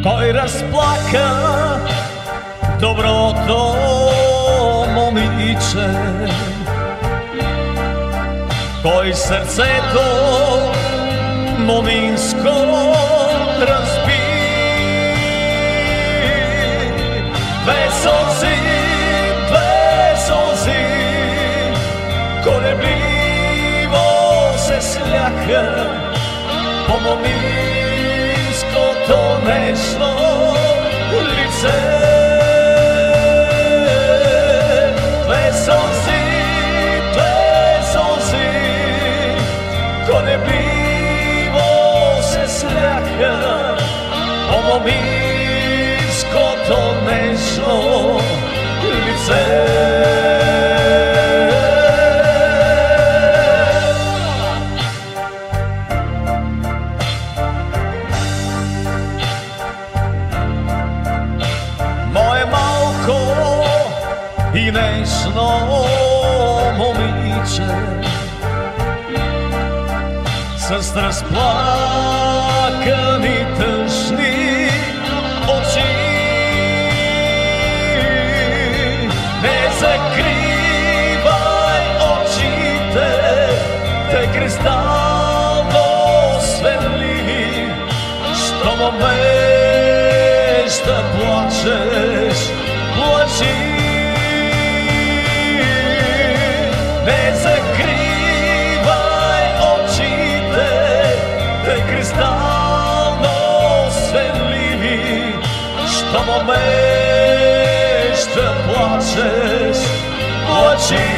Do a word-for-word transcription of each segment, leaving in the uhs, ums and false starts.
Той разплака доброто момиче, той сърцето моминско разби. Две сълзи, две сълзи колебливо се сляха по моминското нежно лице. Две сълзи, две сълзи колебливо се сляха по моминското нежно лице. И нежно момиче с разплакани тъжни очи, не закривай очите, те кристално светли, щом умееш да плачеш, плачи. Не закривай очите, те кристално светливи, щом умееш да плачеш, плачи.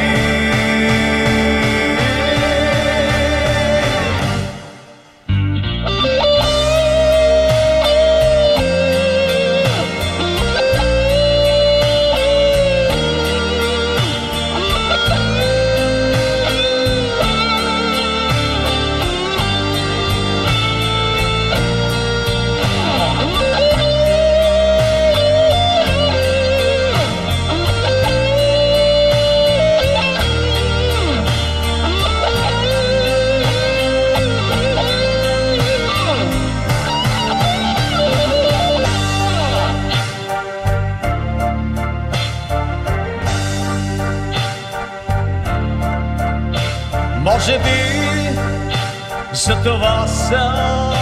Може би за това са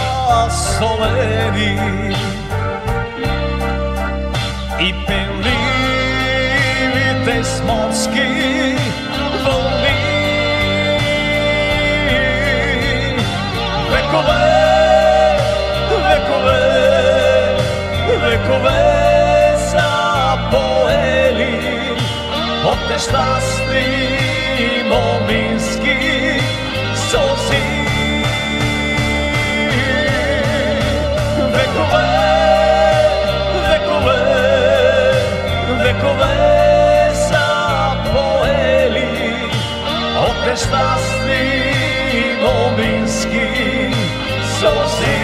солени и пенливите с морски вълни. Векове, векове, векове са поели от нещастни момински сълзи. Векове, векове, векове са поели от нещастни момински сълзи.